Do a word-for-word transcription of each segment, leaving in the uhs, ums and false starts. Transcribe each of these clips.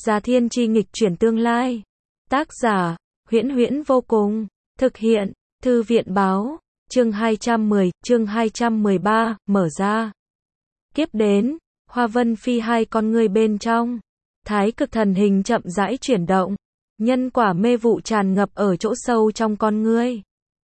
Gia Thiên Chi nghịch chuyển tương lai. Tác giả, Huyễn Huyễn vô cùng. Thực hiện, Thư viện báo. Chương hai trăm mười, chương hai trăm mười ba, mở ra. Kiếp đến, Hoa Vân Phi hai con ngươi bên trong. Thái cực thần hình chậm rãi chuyển động. Nhân quả mê vụ tràn ngập ở chỗ sâu trong con ngươi.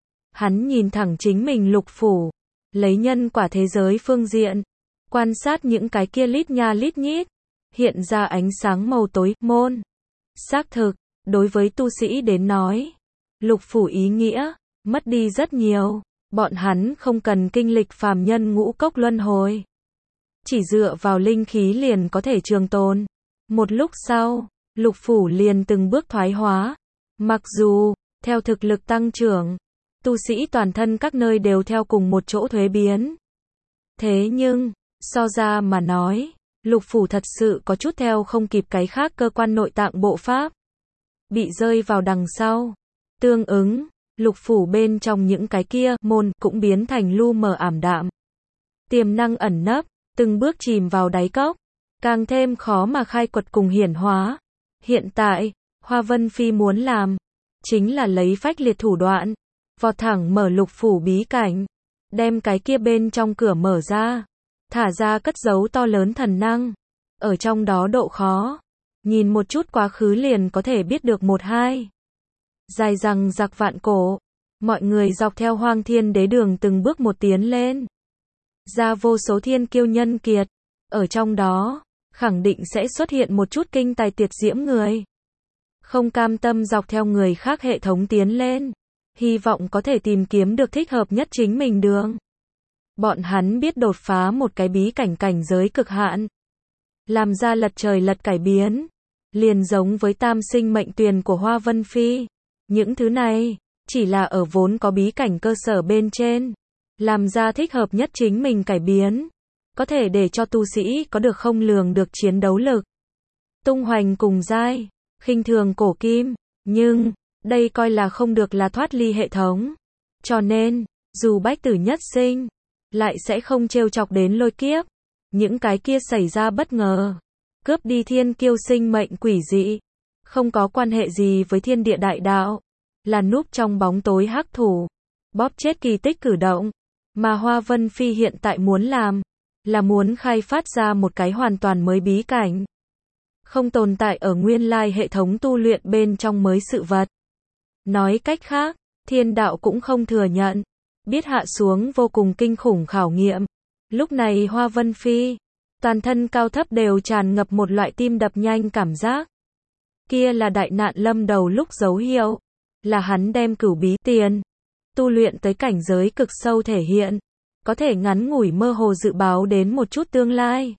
Hắn nhìn thẳng chính mình lục phủ. Lấy nhân quả thế giới phương diện. Quan sát những cái kia lít nha lít nhít. Hiện ra ánh sáng màu tối, môn. Xác thực, đối với tu sĩ đến nói. Lục phủ ý nghĩa, mất đi rất nhiều. Bọn hắn không cần kinh lịch phàm nhân ngũ cốc luân hồi. Chỉ dựa vào linh khí liền có thể trường tồn. Một lúc sau, lục phủ liền từng bước thoái hóa. Mặc dù, theo thực lực tăng trưởng, tu sĩ toàn thân các nơi đều theo cùng một chỗ thuế biến. Thế nhưng, so ra mà nói, lục phủ thật sự có chút theo không kịp cái khác cơ quan nội tạng bộ pháp. Bị rơi vào đằng sau. Tương ứng, lục phủ bên trong những cái kia, môn, cũng biến thành lu mờ ảm đạm. Tiềm năng ẩn nấp, từng bước chìm vào đáy cốc. Càng thêm khó mà khai quật cùng hiển hóa. Hiện tại, Hoa Vân Phi muốn làm, chính là lấy phách liệt thủ đoạn, vọt thẳng mở lục phủ bí cảnh. Đem cái kia bên trong cửa mở ra. Thả ra cất giấu to lớn thần năng. Ở trong đó độ khó. Nhìn một chút quá khứ liền có thể biết được một hai. Dài rằng giặc vạn cổ. Mọi người dọc theo hoang thiên đế đường từng bước một tiến lên. Ra vô số thiên kiêu nhân kiệt. Ở trong đó, khẳng định sẽ xuất hiện một chút kinh tài tuyệt diễm người. Không cam tâm dọc theo người khác hệ thống tiến lên. Hy vọng có thể tìm kiếm được thích hợp nhất chính mình đường. Bọn hắn biết đột phá một cái bí cảnh cảnh giới cực hạn. Làm ra lật trời lật cải biến. Liền giống với tam sinh mệnh tuyền của Hoa Vân Phi. Những thứ này, chỉ là ở vốn có bí cảnh cơ sở bên trên. Làm ra thích hợp nhất chính mình cải biến. Có thể để cho tu sĩ có được không lường được chiến đấu lực. Tung hoành cùng giai, khinh thường cổ kim. Nhưng, đây coi là không được là thoát ly hệ thống. Cho nên, dù bách tử nhất sinh, lại sẽ không trêu chọc đến lôi kiếp. Những cái kia xảy ra bất ngờ. Cướp đi thiên kiêu sinh mệnh quỷ dị. Không có quan hệ gì với thiên địa đại đạo. Là núp trong bóng tối hắc thủ. Bóp chết kỳ tích cử động. Mà Hoa Vân Phi hiện tại muốn làm. Là muốn khai phát ra một cái hoàn toàn mới bí cảnh. Không tồn tại ở nguyên lai hệ thống tu luyện bên trong mới sự vật. Nói cách khác, thiên đạo cũng không thừa nhận. Biết hạ xuống vô cùng kinh khủng khảo nghiệm. Lúc này Hoa Vân Phi, toàn thân cao thấp đều tràn ngập một loại tim đập nhanh cảm giác. Kia là đại nạn lâm đầu lúc dấu hiệu. Là hắn đem cửu bí tiền. Tu luyện tới cảnh giới cực sâu thể hiện. Có thể ngắn ngủi mơ hồ dự báo đến một chút tương lai.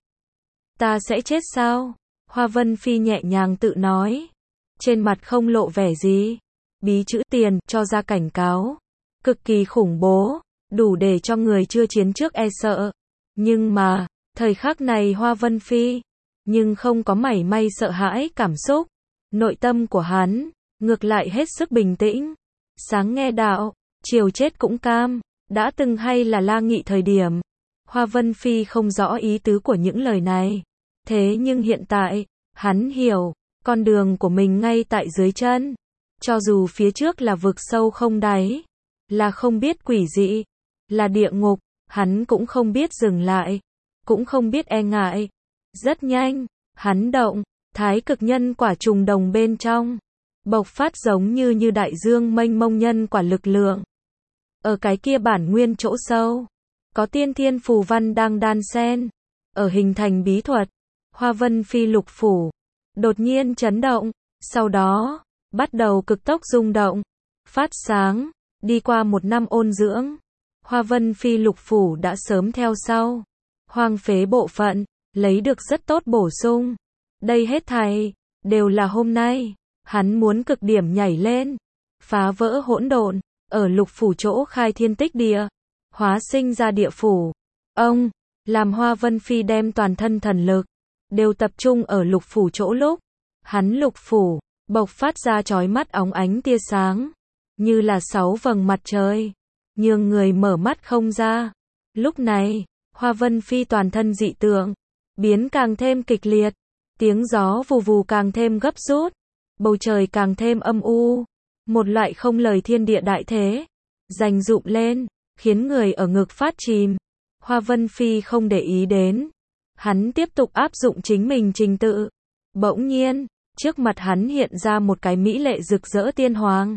Ta sẽ chết sao? Hoa Vân Phi nhẹ nhàng tự nói. Trên mặt không lộ vẻ gì. Bí chữ tiền cho ra cảnh cáo. Cực kỳ khủng bố. Đủ để cho người chưa chiến trước e sợ. Nhưng mà, thời khắc này Hoa Vân Phi. Nhưng không có mảy may sợ hãi cảm xúc. Nội tâm của hắn, ngược lại hết sức bình tĩnh. Sáng nghe đạo, chiều chết cũng cam. Đã từng hay là La Nghị thời điểm. Hoa Vân Phi không rõ ý tứ của những lời này. Thế nhưng hiện tại, hắn hiểu, con đường của mình ngay tại dưới chân. Cho dù phía trước là vực sâu không đáy, là không biết quỷ dị, là địa ngục, hắn cũng không biết dừng lại, cũng không biết e ngại. Rất nhanh, hắn động, thái cực nhân quả trùng đồng bên trong, bộc phát giống như như đại dương mênh mông nhân quả lực lượng. Ở cái kia bản nguyên chỗ sâu, có tiên thiên phù văn đang đan xen, ở hình thành bí thuật. Hoa Vân Phi lục phủ, đột nhiên chấn động, sau đó, bắt đầu cực tốc rung động, phát sáng, đi qua một năm ôn dưỡng. Hoa Vân Phi lục phủ đã sớm theo sau, hoang phế bộ phận, lấy được rất tốt bổ sung. Đây hết thảy, đều là hôm nay, hắn muốn cực điểm nhảy lên, phá vỡ hỗn độn, ở lục phủ chỗ khai thiên tích địa, hóa sinh ra địa phủ. Ông, làm Hoa Vân Phi đem toàn thân thần lực, đều tập trung ở lục phủ chỗ lúc. Hắn lục phủ, bộc phát ra chói mắt óng ánh tia sáng. Như là sáu vầng mặt trời. Nhường người mở mắt không ra. Lúc này, Hoa Vân Phi toàn thân dị tượng. Biến càng thêm kịch liệt. Tiếng gió vù vù càng thêm gấp rút, bầu trời càng thêm âm u, một loại không lời thiên địa đại thế, dành dụm lên, khiến người ở ngực phát chìm. Hoa Vân Phi không để ý đến. Hắn tiếp tục áp dụng chính mình trình tự. Bỗng nhiên, trước mặt hắn hiện ra một cái mỹ lệ rực rỡ tiên hoàng.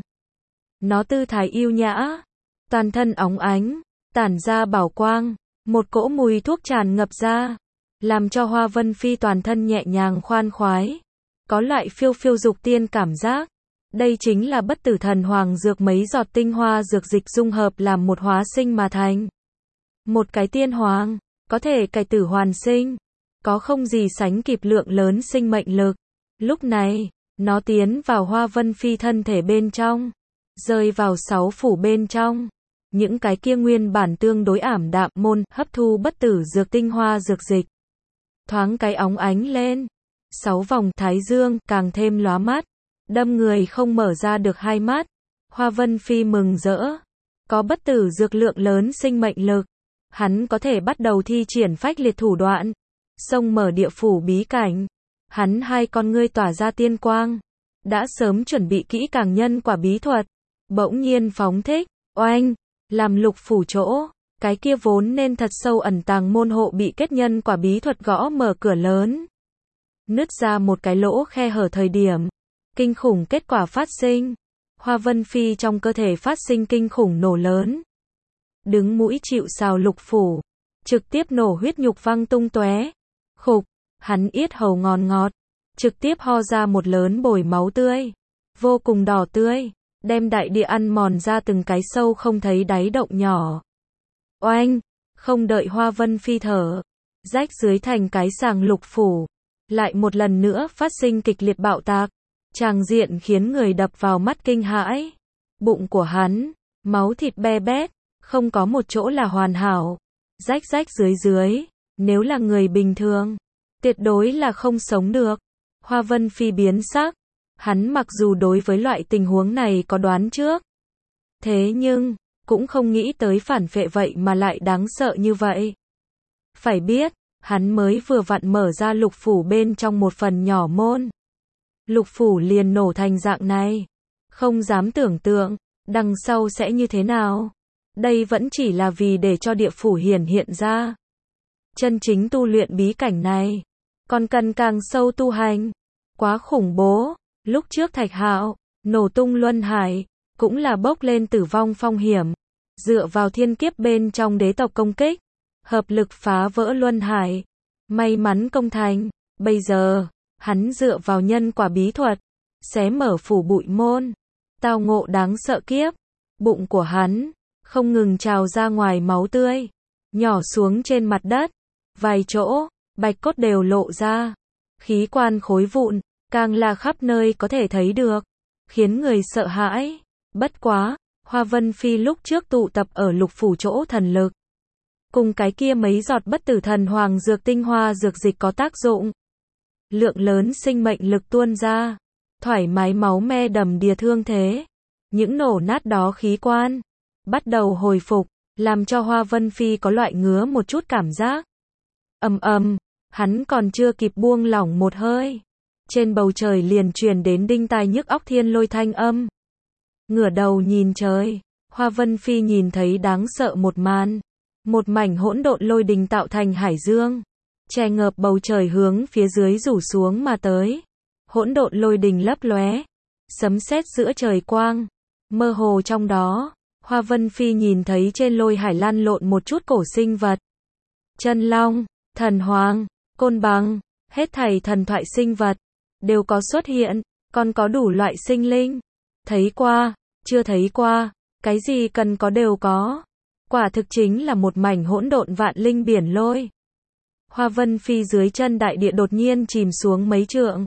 Nó tư thái yêu nhã, toàn thân óng ánh, tản ra bảo quang, một cỗ mùi thuốc tràn ngập ra, làm cho Hoa Vân Phi toàn thân nhẹ nhàng khoan khoái, có loại phiêu phiêu dục tiên cảm giác. Đây chính là bất tử thần hoàng dược, mấy giọt tinh hoa dược dịch dung hợp làm một hóa sinh mà thành. Một cái tiên hoàng, có thể cải tử hoàn sinh, có không gì sánh kịp lượng lớn sinh mệnh lực. Lúc này, nó tiến vào Hoa Vân Phi thân thể bên trong, rơi vào sáu phủ bên trong. Những cái kia nguyên bản tương đối ảm đạm môn hấp thu bất tử dược tinh hoa dược dịch, thoáng cái óng ánh lên. Sáu vòng thái dương càng thêm lóa mắt, đâm người không mở ra được hai mắt. Hoa Vân Phi mừng rỡ, có bất tử dược lượng lớn sinh mệnh lực, hắn có thể bắt đầu thi triển phách liệt thủ đoạn, xông mở địa phủ bí cảnh. Hắn hai con ngươi tỏa ra tiên quang, đã sớm chuẩn bị kỹ càng nhân quả bí thuật, bỗng nhiên phóng thích, oanh, làm lục phủ chỗ, cái kia vốn nên thật sâu ẩn tàng môn hộ bị kết nhân quả bí thuật gõ mở cửa lớn, nứt ra một cái lỗ khe hở. Thời điểm kinh khủng kết quả phát sinh, Hoa Vân Phi trong cơ thể phát sinh kinh khủng nổ lớn, đứng mũi chịu sào lục phủ, trực tiếp nổ huyết nhục văng tung tóe. Khục, hắn yết hầu ngòn ngọt, trực tiếp ho ra một lớn bồi máu tươi, vô cùng đỏ tươi, đem đại địa ăn mòn ra từng cái sâu không thấy đáy động nhỏ. Oanh, không đợi Hoa Vân Phi thở, rách dưới thành cái sàng lục phủ, lại một lần nữa phát sinh kịch liệt bạo tạc, tràng diện khiến người đập vào mắt kinh hãi. Bụng của hắn, máu thịt be bét, không có một chỗ là hoàn hảo, rách rách dưới dưới, nếu là người bình thường, tuyệt đối là không sống được. Hoa Vân Phi biến sắc, hắn mặc dù đối với loại tình huống này có đoán trước, thế nhưng cũng không nghĩ tới phản phệ vậy mà lại đáng sợ như vậy. Phải biết, hắn mới vừa vặn mở ra lục phủ bên trong một phần nhỏ môn, lục phủ liền nổ thành dạng này, không dám tưởng tượng đằng sau sẽ như thế nào. Đây vẫn chỉ là vì để cho địa phủ hiển hiện ra. Chân chính tu luyện bí cảnh này, còn cần càng sâu tu hành. Quá khủng bố. Lúc trước Thạch Hạo nổ tung luân hải, cũng là bốc lên tử vong phong hiểm. Dựa vào thiên kiếp bên trong đế tộc công kích, hợp lực phá vỡ luân hải, may mắn công thành. Bây giờ, hắn dựa vào nhân quả bí thuật, xé mở phủ bụi môn, tao ngộ đáng sợ kiếp. Bụng của hắn không ngừng trào ra ngoài máu tươi, nhỏ xuống trên mặt đất, vài chỗ, bạch cốt đều lộ ra, khí quan khối vụn, càng là khắp nơi có thể thấy được, khiến người sợ hãi. Bất quá, Hoa Vân Phi lúc trước tụ tập ở lục phủ chỗ thần lực, cùng cái kia mấy giọt bất tử thần hoàng dược tinh hoa dược dịch có tác dụng. Lượng lớn sinh mệnh lực tuôn ra, thoải mái máu me đầm đìa thương thế, những nổ nát đó khí quan bắt đầu hồi phục, làm cho Hoa Vân Phi có loại ngứa một chút cảm giác. Ầm ầm, hắn còn chưa kịp buông lỏng một hơi, trên bầu trời liền truyền đến đinh tai nhức óc thiên lôi thanh âm. Ngửa đầu nhìn trời, Hoa Vân Phi nhìn thấy đáng sợ một màn, một mảnh hỗn độn lôi đình tạo thành hải dương, che ngợp bầu trời hướng phía dưới rủ xuống mà tới. Hỗn độn lôi đình lấp lóe, sấm sét giữa trời quang, mơ hồ trong đó, Hoa Vân Phi nhìn thấy trên lôi hải lăn lộn một chút cổ sinh vật. Chân long, thần hoàng, côn bằng, hết thảy thần thoại sinh vật đều có xuất hiện, còn có đủ loại sinh linh. Thấy qua, chưa thấy qua, cái gì cần có đều có. Quả thực chính là một mảnh hỗn độn vạn linh biển lôi. Hoa Vân Phi dưới chân đại địa đột nhiên chìm xuống mấy trượng.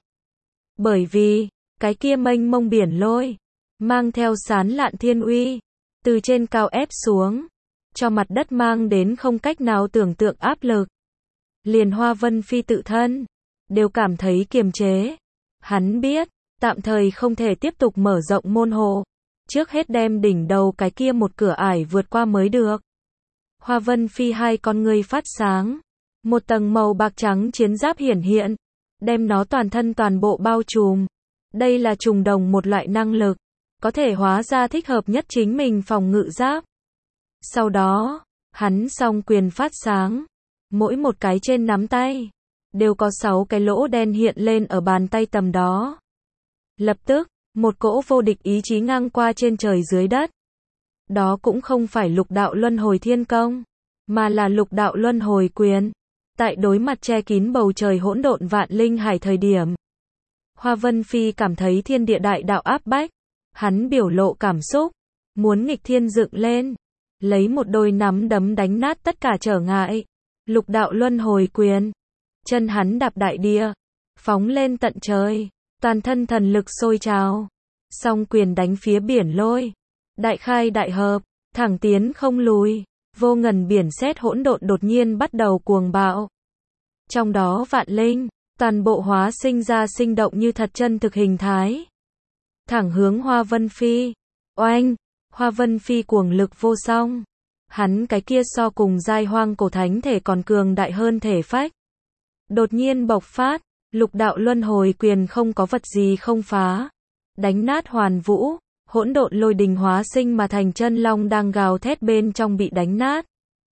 Bởi vì, cái kia mênh mông biển lôi, mang theo sán lạn thiên uy, từ trên cao ép xuống, cho mặt đất mang đến không cách nào tưởng tượng áp lực. Liền Hoa Vân Phi tự thân, đều cảm thấy kiềm chế. Hắn biết, tạm thời không thể tiếp tục mở rộng môn hộ, trước hết đem đỉnh đầu cái kia một cửa ải vượt qua mới được. Hoa Vân Phi hai con ngươi phát sáng, một tầng màu bạc trắng chiến giáp hiển hiện, đem nó toàn thân toàn bộ bao trùm. Đây là trùng đồng một loại năng lực, có thể hóa ra thích hợp nhất chính mình phòng ngự giáp. Sau đó, hắn song quyền phát sáng, mỗi một cái trên nắm tay đều có sáu cái lỗ đen hiện lên ở bàn tay tầm đó. Lập tức, một cỗ vô địch ý chí ngang qua trên trời dưới đất. Đó cũng không phải lục đạo luân hồi thiên công, mà là lục đạo luân hồi quyền. Tại đối mặt che kín bầu trời hỗn độn vạn linh hải thời điểm, Hoa Vân Phi cảm thấy thiên địa đại đạo áp bách. Hắn biểu lộ cảm xúc, muốn nghịch thiên dựng lên, lấy một đôi nắm đấm đánh nát tất cả trở ngại. Lục đạo luân hồi quyền. Chân hắn đạp đại địa, phóng lên tận trời, toàn thân thần lực sôi trào. Song quyền đánh phía biển lôi, đại khai đại hợp, thẳng tiến không lùi. Vô ngần biển sét hỗn độn đột nhiên bắt đầu cuồng bạo. Trong đó vạn linh, toàn bộ hóa sinh ra sinh động như thật chân thực hình thái. Thẳng hướng Hoa Vân Phi. Oanh, Hoa Vân Phi cuồng lực vô song. Hắn cái kia so cùng giai hoang cổ thánh thể còn cường đại hơn thể phách. Đột nhiên bộc phát, lục đạo luân hồi quyền không có vật gì không phá. Đánh nát hoàn vũ, hỗn độn lôi đình hóa sinh mà thành chân long đang gào thét bên trong bị đánh nát.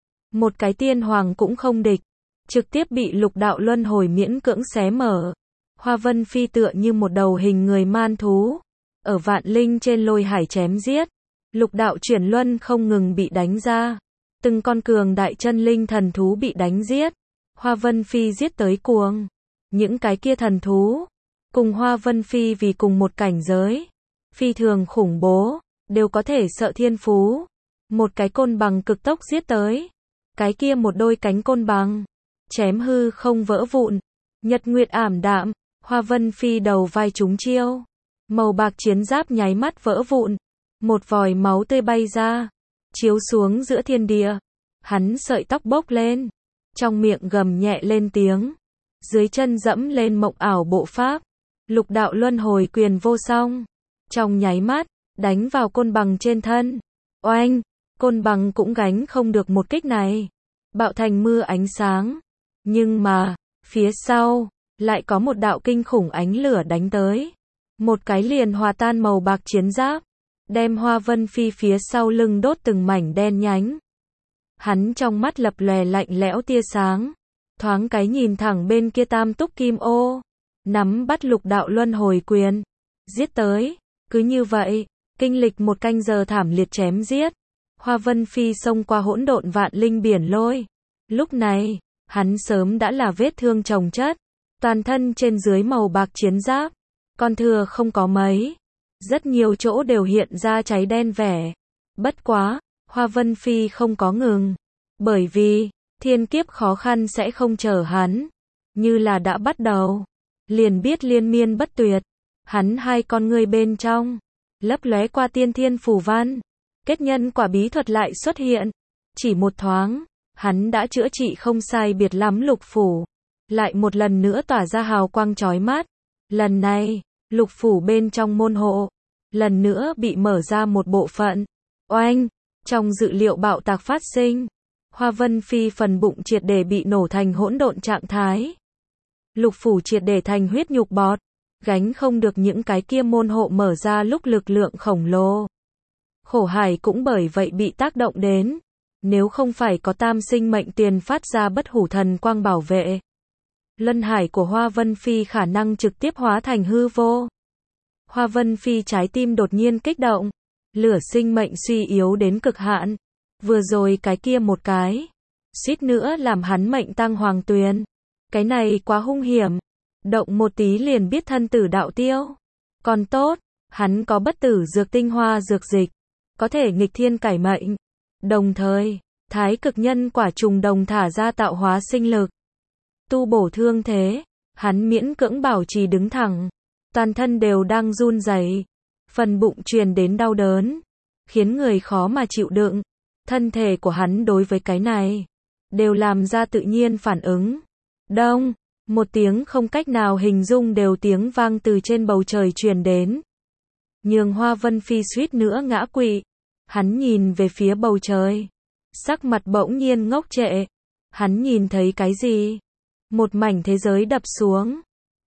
Một cái tiên hoàng cũng không địch, trực tiếp bị lục đạo luân hồi miễn cưỡng xé mở. Hoa Vân Phi tựa như một đầu hình người man thú, ở vạn linh trên lôi hải chém giết. Lục đạo chuyển luân không ngừng bị đánh ra, từng con cường đại chân linh thần thú bị đánh giết. Hoa Vân Phi giết tới cuồng. Những cái kia thần thú, cùng Hoa Vân Phi vì cùng một cảnh giới, phi thường khủng bố, đều có thể sợ thiên phú. Một cái côn bằng cực tốc giết tới, cái kia một đôi cánh côn bằng, chém hư không vỡ vụn. Nhật nguyệt ảm đạm, Hoa Vân Phi đầu vai trúng chiêu, màu bạc chiến giáp nháy mắt vỡ vụn, một vòi máu tươi bay ra, chiếu xuống giữa thiên địa. Hắn sợi tóc bốc lên, trong miệng gầm nhẹ lên tiếng, dưới chân dẫm lên mộng ảo bộ pháp, lục đạo luân hồi quyền vô song, trong nháy mắt đánh vào côn bằng trên thân. Oanh, côn bằng cũng gánh không được một kích này, bạo thành mưa ánh sáng. Nhưng mà, phía sau lại có một đạo kinh khủng ánh lửa đánh tới, một cái liền hòa tan màu bạc chiến giáp, đem Hoa Vân Phi phía sau lưng đốt từng mảnh đen nhánh. Hắn trong mắt lập lòe lạnh lẽo tia sáng, thoáng cái nhìn thẳng bên kia tam túc kim ô, nắm bắt lục đạo luân hồi quyền, giết tới. Cứ như vậy, kinh lịch một canh giờ thảm liệt chém giết, Hoa Vân Phi xông qua hỗn độn vạn linh biển lôi. Lúc này, hắn sớm đã là vết thương chồng chất, toàn thân trên dưới màu bạc chiến giáp, còn thừa không có mấy. Rất nhiều chỗ đều hiện ra cháy đen vẻ. Bất quá, Hoa Vân Phi không có ngừng, bởi vì thiên kiếp khó khăn sẽ không chờ hắn, như là đã bắt đầu, liền biết liên miên bất tuyệt. Hắn hai con ngươi bên trong lấp lóe qua tiên thiên phù văn, kết nhân quả bí thuật lại xuất hiện. Chỉ một thoáng, hắn đã chữa trị không sai biệt lắm lục phủ, lại một lần nữa tỏa ra hào quang chói mắt. Lần này, lục phủ bên trong môn hộ lần nữa bị mở ra một bộ phận. Oanh, trong dự liệu bạo tạc phát sinh, Hoa Vân Phi phần bụng triệt để bị nổ thành hỗn độn trạng thái. Lục phủ triệt để thành huyết nhục bọt, gánh không được những cái kia môn hộ mở ra lúc lực lượng khổng lồ. Khổ hải cũng bởi vậy bị tác động đến, nếu không phải có tam sinh mệnh tiền phát ra bất hủ thần quang bảo vệ, luân hải của Hoa Vân Phi khả năng trực tiếp hóa thành hư vô. Hoa Vân Phi trái tim đột nhiên kích động, lửa sinh mệnh suy yếu đến cực hạn. Vừa rồi cái kia một cái, suýt nữa làm hắn mệnh tăng hoàng tuyền. Cái này quá hung hiểm, động một tí liền biết thân tử đạo tiêu. Còn tốt, hắn có bất tử dược tinh hoa dược dịch, có thể nghịch thiên cải mệnh. Đồng thời, thái cực nhân quả trùng đồng thả ra tạo hóa sinh lực, tu bổ thương thế. Hắn miễn cưỡng bảo trì đứng thẳng, toàn thân đều đang run rẩy, phần bụng truyền đến đau đớn, khiến người khó mà chịu đựng. Thân thể của hắn đối với cái này đều làm ra tự nhiên phản ứng. Đông, một tiếng không cách nào hình dung đều tiếng vang từ trên bầu trời truyền đến, nhường Hoa Vân Phi suýt nữa ngã quỵ. Hắn nhìn về phía bầu trời, sắc mặt bỗng nhiên ngốc trệ. Hắn nhìn thấy cái gì? Một mảnh thế giới đập xuống,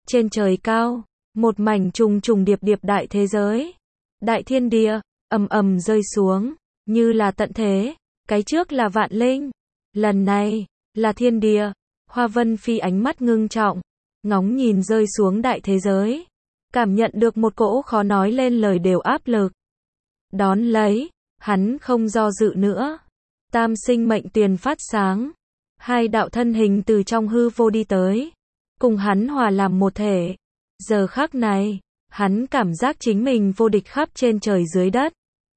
Trên trời cao, một mảnh trùng trùng điệp điệp đại thế giới, đại thiên địa, ầm ầm rơi xuống, như là tận thế, cái trước là vạn linh, lần này, là thiên địa. Hoa Vân Phi ánh mắt ngưng trọng, ngóng nhìn rơi xuống đại thế giới, cảm nhận được một cỗ khó nói lên lời đều áp lực. Đón lấy, hắn không do dự nữa. Tam sinh mệnh tuyền phát sáng, hai đạo thân hình từ trong hư vô đi tới, cùng hắn hòa làm một thể. Giờ khắc này, hắn cảm giác chính mình vô địch khắp trên trời dưới đất.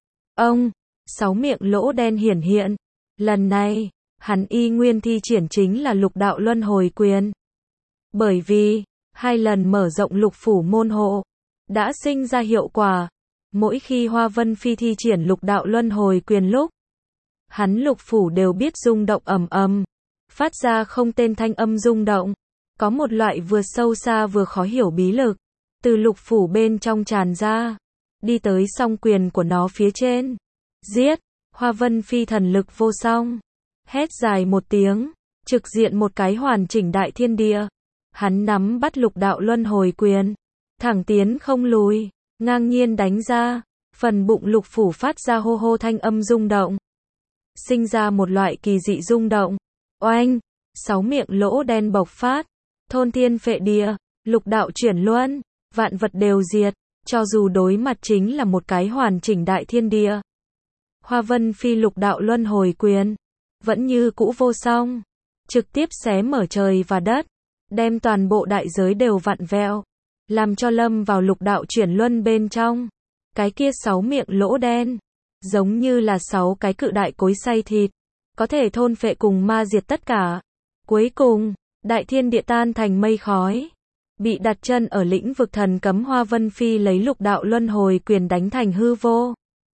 Ông, sáu miệng lỗ đen hiển hiện, lần này, hắn y nguyên thi triển chính là lục đạo luân hồi quyền. Bởi vì, hai lần mở rộng lục phủ môn hộ, đã sinh ra hiệu quả. Mỗi khi Hoa Vân Phi thi triển lục đạo luân hồi quyền lúc, hắn lục phủ đều biết rung động ầm ầm, phát ra không tên thanh âm rung động. Có một loại vừa sâu xa vừa khó hiểu bí lực, từ lục phủ bên trong tràn ra, đi tới song quyền của nó phía trên. Giết! Hoa Vân Phi thần lực vô song, hét dài một tiếng, trực diện một cái hoàn chỉnh đại thiên địa. Hắn nắm bắt lục đạo luân hồi quyền, thẳng tiến không lùi, ngang nhiên đánh ra, phần bụng lục phủ phát ra hô hô thanh âm rung động, sinh ra một loại kỳ dị rung động. Oanh! Sáu miệng lỗ đen bộc phát, thôn thiên phệ địa, lục đạo chuyển luân, vạn vật đều diệt, cho dù đối mặt chính là một cái hoàn chỉnh đại thiên địa. Hoa Vân Phi lục đạo luân hồi quyền, vẫn như cũ vô song, trực tiếp xé mở trời và đất, đem toàn bộ đại giới đều vặn vẹo, làm cho lâm vào lục đạo chuyển luân bên trong. Cái kia sáu miệng lỗ đen, giống như là sáu cái cự đại cối xay thịt, có thể thôn phệ cùng ma diệt tất cả. Cuối cùng, đại thiên địa tan thành mây khói, bị đặt chân ở lĩnh vực thần cấm. Hoa Vân Phi lấy lục đạo luân hồi quyền đánh thành hư vô.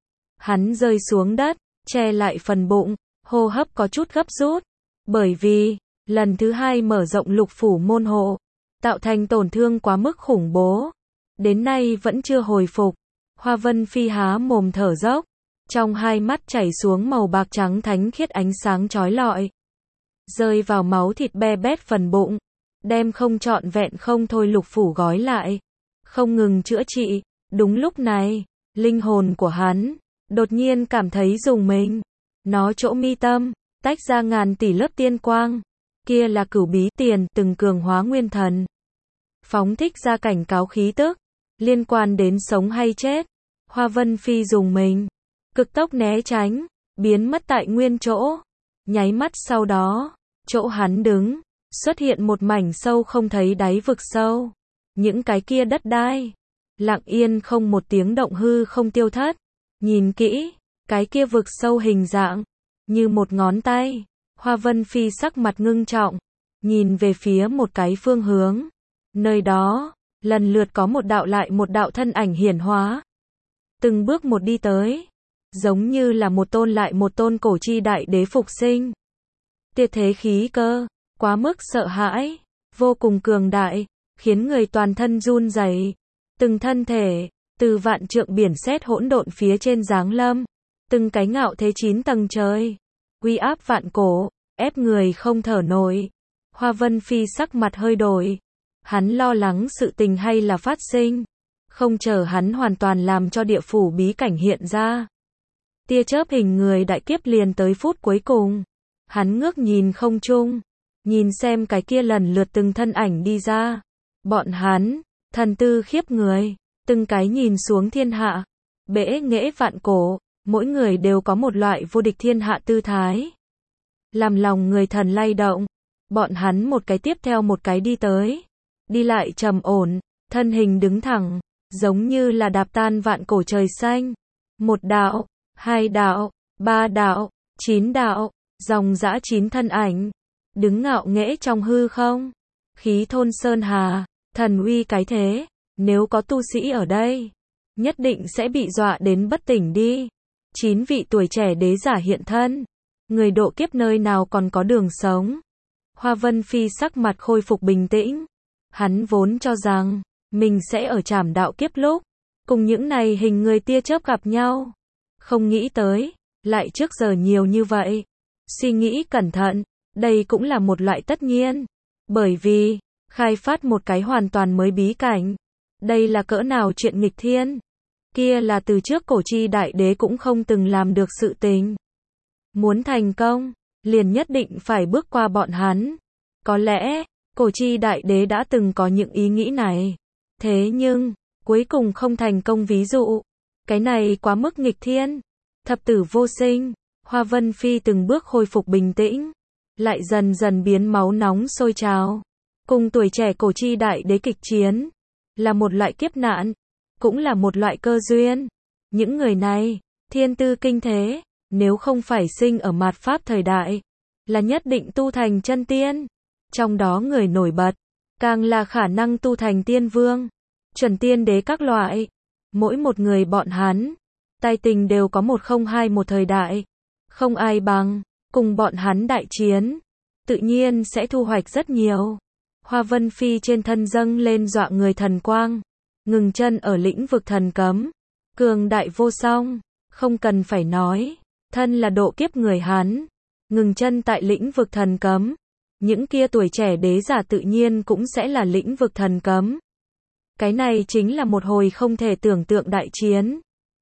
Hắn rơi xuống đất, che lại phần bụng, hô hấp có chút gấp rút, bởi vì, lần thứ hai mở rộng lục phủ môn hộ, tạo thành tổn thương quá mức khủng bố, đến nay vẫn chưa hồi phục. Hoa Vân Phi há mồm thở dốc, trong hai mắt chảy xuống màu bạc trắng thánh khiết ánh sáng chói lọi, rơi vào máu thịt be bét phần bụng, đem không trọn vẹn không thôi lục phủ gói lại, không ngừng chữa trị. Đúng lúc này, linh hồn của hắn đột nhiên cảm thấy rùng mình, nó chỗ mi tâm tách ra ngàn tỷ lớp tiên quang, kia là cửu bí tiền từng cường hóa nguyên thần, phóng thích ra cảnh cáo khí tức liên quan đến sống hay chết. Hoa Vân Phi rùng mình, cực tốc né tránh, biến mất tại nguyên chỗ. Nháy mắt sau đó, chỗ hắn đứng xuất hiện một mảnh sâu không thấy đáy vực sâu. Những cái kia đất đai lặng yên không một tiếng động hư không tiêu thất. Nhìn kỹ, cái kia vực sâu hình dạng như một ngón tay. Hoa Vân Phi sắc mặt ngưng trọng, nhìn về phía một cái phương hướng. Nơi đó, lần lượt có một đạo lại một đạo thân ảnh hiển hóa. Từng bước một đi tới, giống như là một tôn lại một tôn cổ chi đại đế phục sinh. Tuyệt thế khí cơ, quá mức sợ hãi, vô cùng cường đại, khiến người toàn thân run rẩy. Từng thân thể, từ vạn trượng biển sét hỗn độn phía trên giáng lâm, từng cái ngạo thế chín tầng trời, uy áp vạn cổ, ép người không thở nổi. Hoa Vân Phi sắc mặt hơi đổi, hắn lo lắng sự tình hay là phát sinh, không chờ hắn hoàn toàn làm cho địa phủ bí cảnh hiện ra. Tia chớp hình người đại kiếp liền tới phút cuối cùng, hắn ngước nhìn không trung, nhìn xem cái kia lần lượt từng thân ảnh đi ra. Bọn hắn, thần tư khiếp người, từng cái nhìn xuống thiên hạ, bẽ nghễ vạn cổ, mỗi người đều có một loại vô địch thiên hạ tư thái, làm lòng người thần lay động. Bọn hắn một cái tiếp theo một cái đi tới, đi lại trầm ổn, thân hình đứng thẳng, giống như là đạp tan vạn cổ trời xanh. Một đạo, hai đạo, ba đạo, chín đạo, dòng dã chín thân ảnh, đứng ngạo nghễ trong hư không, khí thôn sơn hà, thần uy cái thế. Nếu có tu sĩ ở đây, nhất định sẽ bị dọa đến bất tỉnh đi. Chín vị tuổi trẻ đế giả hiện thân, người độ kiếp nơi nào còn có đường sống. Hoa Vân Phi sắc mặt khôi phục bình tĩnh, hắn vốn cho rằng mình sẽ ở trảm đạo kiếp lúc cùng những này hình người tia chớp gặp nhau, không nghĩ tới lại trước giờ nhiều như vậy. Suy nghĩ cẩn thận, đây cũng là một loại tất nhiên, bởi vì khai phát một cái hoàn toàn mới bí cảnh. Đây là cỡ nào chuyện nghịch thiên. Kia là từ trước cổ chi đại đế cũng không từng làm được sự tình. Muốn thành công, liền nhất định phải bước qua bọn hắn. Có lẽ, cổ chi đại đế đã từng có những ý nghĩ này. Thế nhưng, cuối cùng không thành công ví dụ. Cái này quá mức nghịch thiên. Thập tử vô sinh, Hoa Vân Phi từng bước khôi phục bình tĩnh. Lại dần dần biến máu nóng sôi trào. Cùng tuổi trẻ cổ chi đại đế kịch chiến. Là một loại kiếp nạn. Cũng là một loại cơ duyên. Những người này, thiên tư kinh thế. Nếu không phải sinh ở mạt Pháp thời đại. Là nhất định tu thành chân tiên. Trong đó người nổi bật. Càng là khả năng tu thành tiên vương. Chuẩn tiên đế các loại. Mỗi một người bọn hắn. Tài tình đều có một không hai một thời đại. Không ai bằng. Cùng bọn hắn đại chiến. Tự nhiên sẽ thu hoạch rất nhiều. Hoa Vân Phi trên thân dâng lên dọa người thần quang. Ngừng chân ở lĩnh vực thần cấm. Cường đại vô song. Không cần phải nói. Thân là độ kiếp người hắn. Ngừng chân tại lĩnh vực thần cấm. Những kia tuổi trẻ đế giả tự nhiên cũng sẽ là lĩnh vực thần cấm. Cái này chính là một hồi không thể tưởng tượng đại chiến.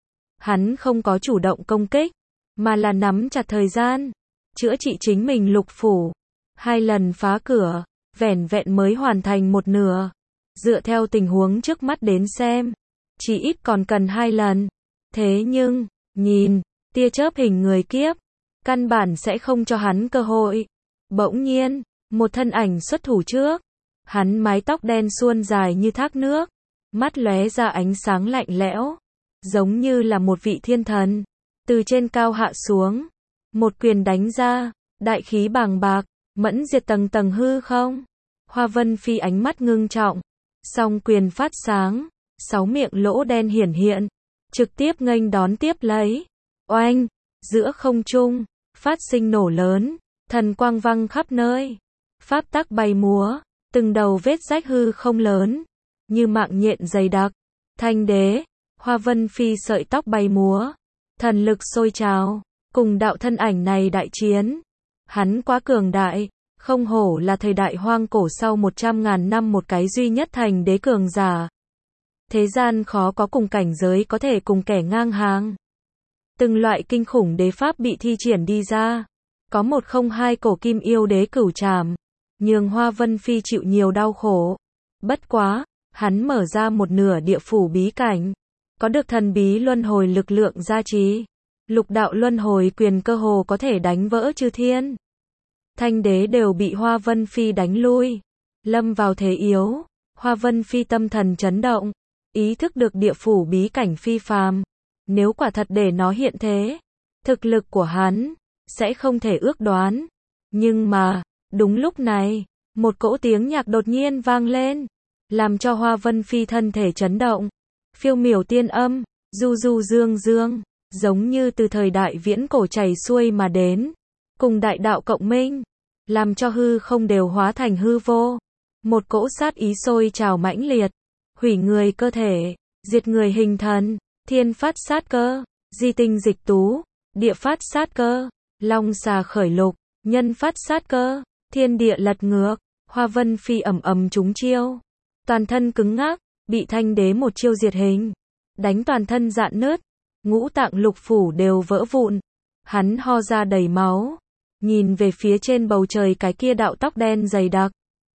Hắn không có chủ động công kích. Mà là nắm chặt thời gian. Chữa trị chính mình lục phủ. Hai lần phá cửa. Vẻn vẹn mới hoàn thành một nửa. Dựa theo tình huống trước mắt đến xem. Chỉ ít còn cần hai lần. Thế nhưng, nhìn, tia chớp hình người kiếp. Căn bản sẽ không cho hắn cơ hội. Bỗng nhiên, một thân ảnh xuất thủ trước. Hắn mái tóc đen suôn dài như thác nước. Mắt lóe ra ánh sáng lạnh lẽo. Giống như là một vị thiên thần. Từ trên cao hạ xuống. Một quyền đánh ra. Đại khí bàng bạc. Mẫn diệt tầng tầng hư không. Hoa Vân Phi ánh mắt ngưng trọng. Song quyền phát sáng. Sáu miệng lỗ đen hiển hiện. Trực tiếp nghênh đón tiếp lấy. Oanh. Giữa không trung. Phát sinh nổ lớn. Thần quang văng khắp nơi. Pháp tắc bay múa. Từng đầu vết rách hư không lớn. Như mạng nhện dày đặc. Thanh đế. Hoa Vân Phi sợi tóc bay múa. Thần lực sôi trào. Cùng đạo thân ảnh này đại chiến. Hắn quá cường đại. Không hổ là thời đại hoang cổ sau một trăm ngàn năm một cái duy nhất thành đế cường giả. Thế gian khó có cùng cảnh giới có thể cùng kẻ ngang hàng. Từng loại kinh khủng đế pháp bị thi triển đi ra. Có một không hai cổ kim yêu đế cửu trảm. Nhường Hoa Vân Phi chịu nhiều đau khổ. Bất quá, hắn mở ra một nửa địa phủ bí cảnh. Có được thần bí luân hồi lực lượng gia trì. Lục đạo luân hồi quyền cơ hồ có thể đánh vỡ chư thiên. Thanh đế đều bị Hoa Vân Phi đánh lui. Lâm vào thế yếu. Hoa Vân Phi tâm thần chấn động. Ý thức được địa phủ bí cảnh phi phàm. Nếu quả thật để nó hiện thế. Thực lực của hắn. Sẽ không thể ước đoán. Nhưng mà. Đúng lúc này. Một cỗ tiếng nhạc đột nhiên vang lên. Làm cho Hoa Vân Phi thân thể chấn động. Phiêu miểu tiên âm. Du du dương dương. Giống như từ thời đại viễn cổ chảy xuôi mà đến. Cùng đại đạo cộng minh. Làm cho hư không đều hóa thành hư vô. Một cỗ sát ý sôi trào mãnh liệt. Hủy người cơ thể. Diệt người hình thần. Thiên phát sát cơ. Di tinh dịch tú. Địa phát sát cơ. Long xà khởi lục. Nhân phát sát cơ. Thiên địa lật ngược. Hoa Vân Phi ầm ầm trúng chiêu. Toàn thân cứng ngắc. Bị thanh đế một chiêu diệt hình. Đánh toàn thân rạn nứt. Ngũ tạng lục phủ đều vỡ vụn. Hắn ho ra đầy máu. Nhìn về phía trên bầu trời cái kia đạo tóc đen dày đặc.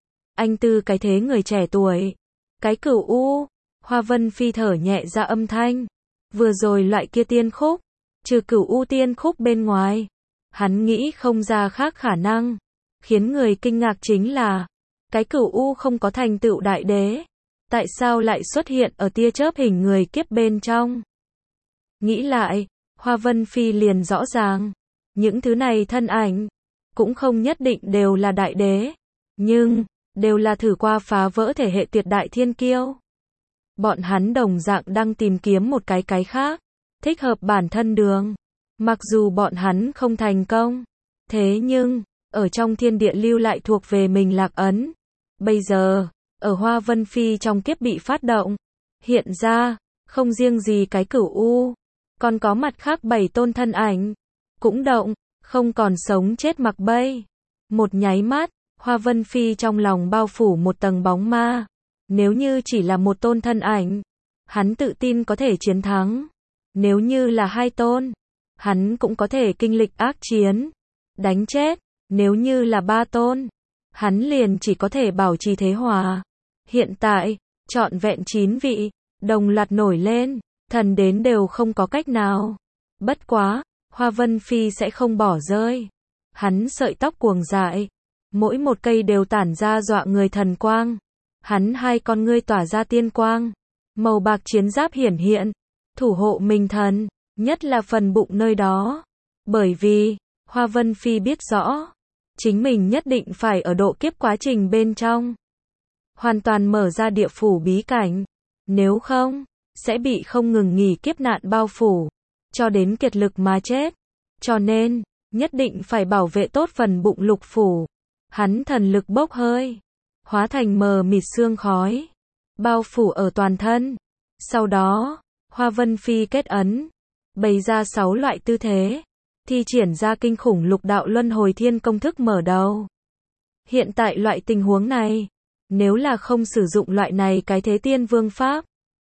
Anh tư cái thế người trẻ tuổi. Cái cửu u. Hoa Vân Phi thở nhẹ ra âm thanh. Vừa rồi loại kia tiên khúc. Trừ cửu u tiên khúc bên ngoài. Hắn nghĩ không ra khác khả năng. Khiến người kinh ngạc chính là. Cái cửu u không có thành tựu đại đế. Tại sao lại xuất hiện ở tia chớp hình người kiếp bên trong? Nghĩ lại. Hoa Vân Phi liền rõ ràng. Những thứ này thân ảnh. Cũng không nhất định đều là đại đế. Nhưng. Đều là thử qua phá vỡ thể hệ tuyệt đại thiên kiêu. Bọn hắn đồng dạng đang tìm kiếm một cái cái khác. Thích hợp bản thân đường. Mặc dù bọn hắn không thành công. Thế nhưng. Ở trong thiên địa lưu lại thuộc về mình lạc ấn. Bây giờ. Ở Hoa Vân Phi trong kiếp bị phát động. Hiện ra. Không riêng gì cái cửu u. Còn có mặt khác bảy tôn thân ảnh. Cũng động. Không còn sống chết mặc bay. Một nháy mắt. Hoa Vân Phi trong lòng bao phủ một tầng bóng ma. Nếu như chỉ là một tôn thân ảnh, hắn tự tin có thể chiến thắng. Nếu như là hai tôn, hắn cũng có thể kinh lịch ác chiến, đánh chết. Nếu như là ba tôn, hắn liền chỉ có thể bảo trì thế hòa. Hiện tại, trọn vẹn chín vị, đồng loạt nổi lên, thần đến đều không có cách nào. Bất quá, Hoa Vân Phi sẽ không bỏ rơi. Hắn sợi tóc cuồng dại, mỗi một cây đều tản ra dọa người thần quang. Hắn hai con ngươi tỏa ra tiên quang, màu bạc chiến giáp hiển hiện, thủ hộ mình thần, nhất là phần bụng nơi đó. Bởi vì, Hoa Vân Phi biết rõ, chính mình nhất định phải ở độ kiếp quá trình bên trong, hoàn toàn mở ra địa phủ bí cảnh. Nếu không, sẽ bị không ngừng nghỉ kiếp nạn bao phủ, cho đến kiệt lực mà chết. Cho nên, nhất định phải bảo vệ tốt phần bụng lục phủ. Hắn thần lực bốc hơi, hóa thành mờ mịt sương khói, bao phủ ở toàn thân. Sau đó, Hoa Vân Phi kết ấn, bày ra sáu loại tư thế, thi triển ra kinh khủng lục đạo luân hồi thiên công thức mở đầu. Hiện tại loại tình huống này, nếu là không sử dụng loại này cái thế tiên vương pháp,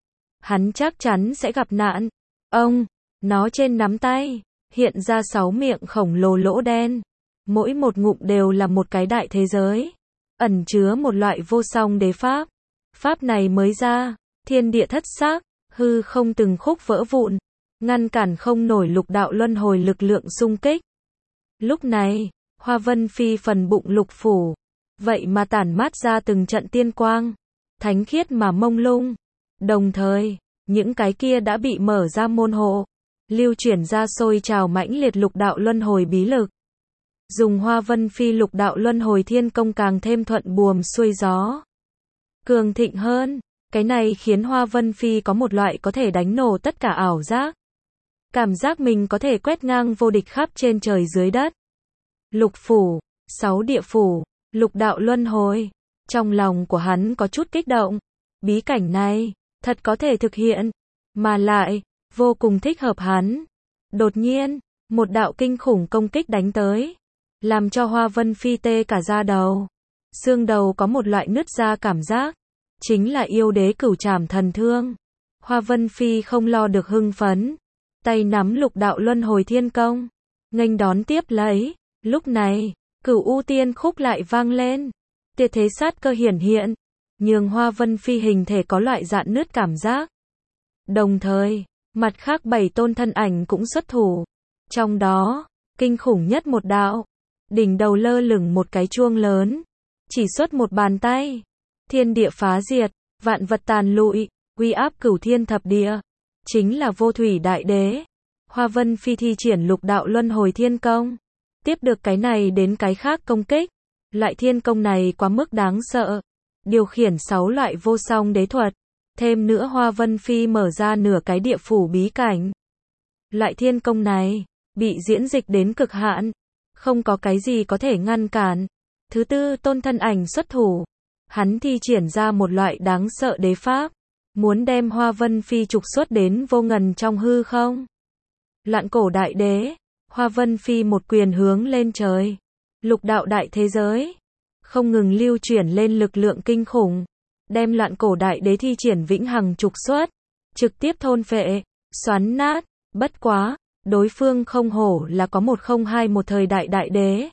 hắn chắc chắn sẽ gặp nạn. Ông, nó trên nắm tay, hiện ra sáu miệng khổng lồ lỗ đen. Mỗi một ngụm đều là một cái đại thế giới, ẩn chứa một loại vô song đế pháp. Pháp này mới ra, thiên địa thất xác, hư không từng khúc vỡ vụn, ngăn cản không nổi lục đạo luân hồi lực lượng xung kích. Lúc này, Hoa Vân Phi phần bụng lục phủ, vậy mà tản mát ra từng trận tiên quang, thánh khiết mà mông lung. Đồng thời, những cái kia đã bị mở ra môn hộ, lưu chuyển ra sôi trào mãnh liệt lục đạo luân hồi bí lực. Dùng Hoa Vân Phi lục đạo luân hồi thiên công càng thêm thuận buồm xuôi gió, cường thịnh hơn. Cái này khiến Hoa Vân Phi có một loại có thể đánh nổ tất cả ảo giác. Cảm giác mình có thể quét ngang vô địch khắp trên trời dưới đất. Lục phủ, sáu địa phủ, lục đạo luân hồi. Trong lòng của hắn có chút kích động. Bí cảnh này, thật có thể thực hiện, mà lại, vô cùng thích hợp hắn. Đột nhiên, một đạo kinh khủng công kích đánh tới, làm cho Hoa Vân Phi tê cả da đầu. Xương đầu có một loại nứt ra cảm giác, chính là yêu đế cửu trảm thần thương. Hoa Vân Phi không lo được hưng phấn, tay nắm lục đạo luân hồi thiên công, nghênh đón tiếp lấy. Lúc này, Cửu U Tiên khúc lại vang lên, tuyệt thế sát cơ hiển hiện, nhường Hoa Vân Phi hình thể có loại dạn nứt cảm giác. Đồng thời, mặt khác bảy tôn thân ảnh cũng xuất thủ. Trong đó, kinh khủng nhất một đạo, đỉnh đầu lơ lửng một cái chuông lớn, chỉ xuất một bàn tay, thiên địa phá diệt, vạn vật tàn lụi, uy áp cửu thiên thập địa, chính là Vô Thủy Đại Đế. Hoa Vân Phi thi triển lục đạo luân hồi thiên công, tiếp được cái này đến cái khác công kích. Loại thiên công này quá mức đáng sợ, điều khiển sáu loại vô song đế thuật, thêm nữa Hoa Vân Phi mở ra nửa cái địa phủ bí cảnh. Loại thiên công này, bị diễn dịch đến cực hạn, không có cái gì có thể ngăn cản. Thứ tư tôn thân ảnh xuất thủ, hắn thi triển ra một loại đáng sợ đế pháp, muốn đem Hoa Vân Phi trục xuất đến vô ngần trong hư không. Loạn cổ đại đế, Hoa Vân Phi một quyền hướng lên trời, lục đạo đại thế giới, không ngừng lưu chuyển lên lực lượng kinh khủng, đem loạn cổ đại đế thi triển vĩnh hằng trục xuất, trực tiếp thôn phệ, xoắn nát. Bất quá, đối phương không hổ là có một không hai một thời đại đại đế.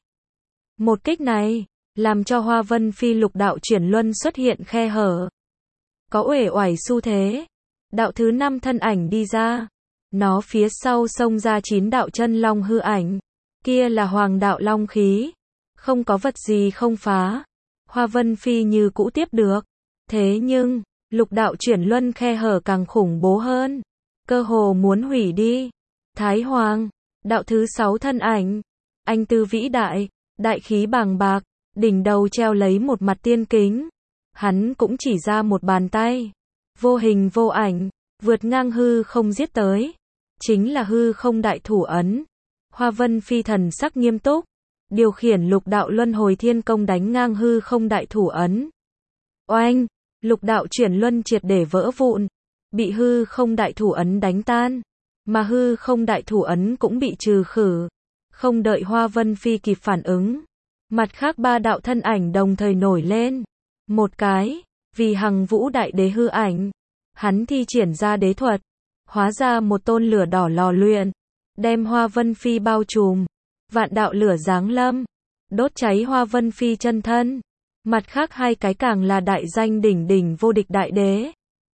Một kích này, làm cho Hoa Vân Phi lục đạo chuyển luân xuất hiện khe hở, có uể oải xu thế. Đạo thứ năm thân ảnh đi ra, nó phía sau xông ra chín đạo chân long hư ảnh, kia là hoàng đạo long khí, không có vật gì không phá. Hoa Vân Phi như cũ tiếp được, thế nhưng, lục đạo chuyển luân khe hở càng khủng bố hơn, cơ hồ muốn hủy đi. Thái Hoàng, đạo thứ sáu thân ảnh, anh tư vĩ đại, đại khí bàng bạc, đỉnh đầu treo lấy một mặt tiên kính. Hắn cũng chỉ ra một bàn tay, vô hình vô ảnh, vượt ngang hư không giết tới, chính là hư không đại thủ ấn. Hoa Vân Phi thần sắc nghiêm túc, điều khiển lục đạo luân hồi thiên công đánh ngang hư không đại thủ ấn. Oanh, lục đạo chuyển luân triệt để vỡ vụn, bị hư không đại thủ ấn đánh tan, mà hư không đại thủ ấn cũng bị trừ khử. Không đợi Hoa Vân Phi kịp phản ứng, Mặt khác ba đạo thân ảnh đồng thời nổi lên. Một cái, vì Hằng Vũ Đại Đế hư ảnh, hắn thi triển ra đế thuật, hóa ra một tôn lửa đỏ lò luyện, đem Hoa Vân Phi bao trùm, vạn đạo lửa giáng lâm, đốt cháy Hoa Vân Phi chân thân. Mặt khác hai cái càng là đại danh đỉnh đỉnh vô địch đại đế.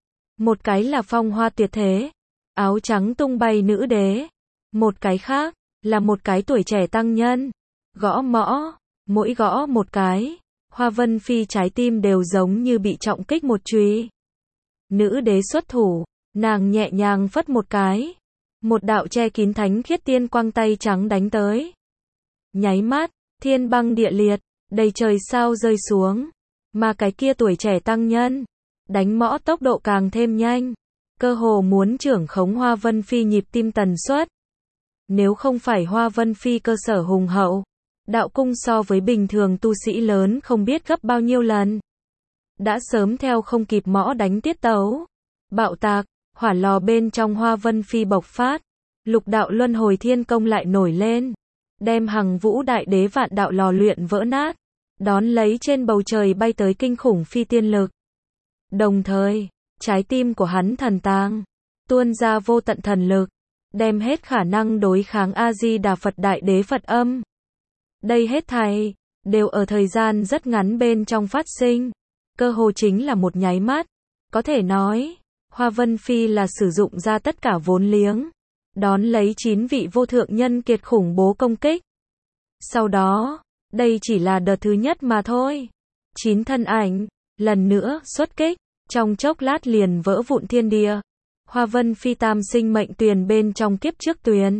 Một cái là phong hoa tuyệt thế, áo trắng tung bay nữ đế. Một cái khác, là một cái tuổi trẻ tăng nhân, gõ mõ, mỗi gõ một cái, Hoa Vân Phi trái tim đều giống như bị trọng kích một chùy. Nữ đế xuất thủ, nàng nhẹ nhàng phất một cái, một đạo che kín thánh khiết tiên quang tay trắng đánh tới. Nháy mắt, thiên băng địa liệt, đầy trời sao rơi xuống, mà cái kia tuổi trẻ tăng nhân, đánh mõ tốc độ càng thêm nhanh, cơ hồ muốn trưởng khống Hoa Vân Phi nhịp tim tần suất. Nếu không phải Hoa Vân Phi cơ sở hùng hậu, đạo cung so với bình thường tu sĩ lớn không biết gấp bao nhiêu lần, đã sớm theo không kịp mõ đánh tiết tấu. Bạo tạc, hỏa lò bên trong Hoa Vân Phi bộc phát, lục đạo luân hồi thiên công lại nổi lên, đem Hằng Vũ Đại Đế vạn đạo lò luyện vỡ nát, đón lấy trên bầu trời bay tới kinh khủng phi tiên lực. Đồng thời, trái tim của hắn thần tàng, tuôn ra vô tận thần lực, đem hết khả năng đối kháng A-di-đà Phật Đại Đế Phật âm. Đây hết thảy, đều ở thời gian rất ngắn bên trong phát sinh, cơ hồ chính là một nháy mắt. Có thể nói, Hoa Vân Phi là sử dụng ra tất cả vốn liếng, đón lấy chín vị vô thượng nhân kiệt khủng bố công kích. Sau đó, đây chỉ là đợt thứ nhất mà thôi. Chín thân ảnh, lần nữa xuất kích, trong chốc lát liền vỡ vụn thiên địa. Hoa Vân Phi tam sinh mệnh tuyền bên trong kiếp trước tuyền,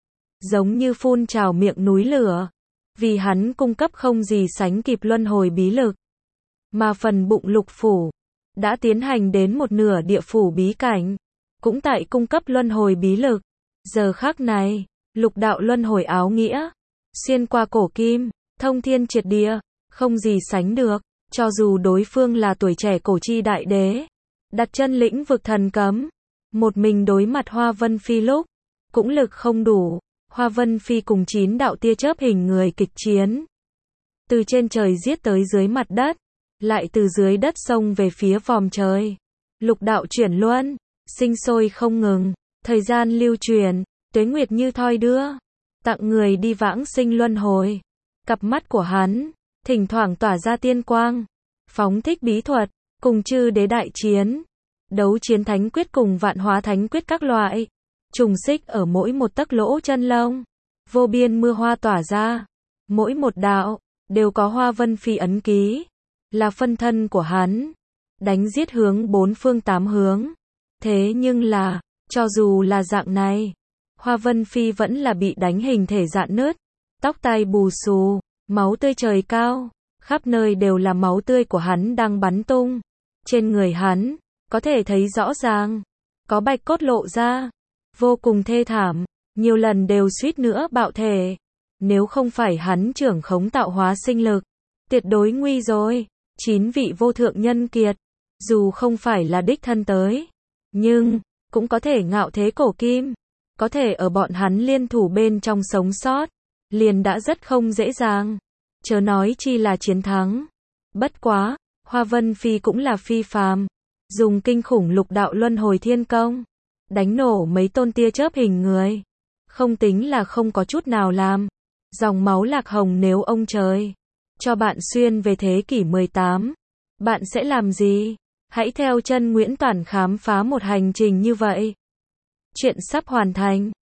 giống như phun trào miệng núi lửa, vì hắn cung cấp không gì sánh kịp luân hồi bí lực. Mà phần bụng lục phủ, đã tiến hành đến một nửa địa phủ bí cảnh, cũng tại cung cấp luân hồi bí lực. Giờ khắc này, lục đạo luân hồi áo nghĩa, xuyên qua cổ kim, thông thiên triệt địa, không gì sánh được, cho dù đối phương là tuổi trẻ cổ chi đại đế, đặt chân lĩnh vực thần cấm, một mình đối mặt Hoa Vân Phi lúc, cũng lực không đủ. Hoa Vân Phi cùng chín đạo tia chớp hình người kịch chiến, từ trên trời giết tới dưới mặt đất, lại từ dưới đất xông về phía vòm trời. Lục đạo chuyển luân, sinh sôi không ngừng, thời gian lưu truyền, tuế nguyệt như thoi đưa, tặng người đi vãng sinh luân hồi. Cặp mắt của hắn, thỉnh thoảng tỏa ra tiên quang, phóng thích bí thuật, cùng chư đế đại chiến, đấu chiến thánh quyết cùng vạn hóa thánh quyết các loại, trùng xích ở mỗi một tấc lỗ chân lông, vô biên mưa hoa tỏa ra, mỗi một đạo, đều có Hoa Vân Phi ấn ký, là phân thân của hắn, đánh giết hướng bốn phương tám hướng. Thế nhưng là, cho dù là dạng này, Hoa Vân Phi vẫn là bị đánh hình thể rạn nứt, tóc tai bù xù, máu tươi trời cao, khắp nơi đều là máu tươi của hắn đang bắn tung. Trên người hắn, có thể thấy rõ ràng, có bạch cốt lộ ra, vô cùng thê thảm, nhiều lần đều suýt nữa bạo thể. Nếu không phải hắn trưởng khống tạo hóa sinh lực, tuyệt đối nguy rồi. Chín vị vô thượng nhân kiệt, dù không phải là đích thân tới, nhưng cũng có thể ngạo thế cổ kim, có thể ở bọn hắn liên thủ bên trong sống sót, liền đã rất không dễ dàng, chớ nói chi là chiến thắng. Bất quá, Hoa Vân Phi cũng là phi phàm, dùng kinh khủng lục đạo luân hồi thiên công, đánh nổ mấy tôn tia chớp hình người, không tính là không có chút nào làm. Dòng máu lạc hồng, nếu ông trời cho bạn xuyên về thế kỷ mười tám, bạn sẽ làm gì? Hãy theo chân Nguyễn Toản khám phá một hành trình như vậy. Chuyện sắp hoàn thành.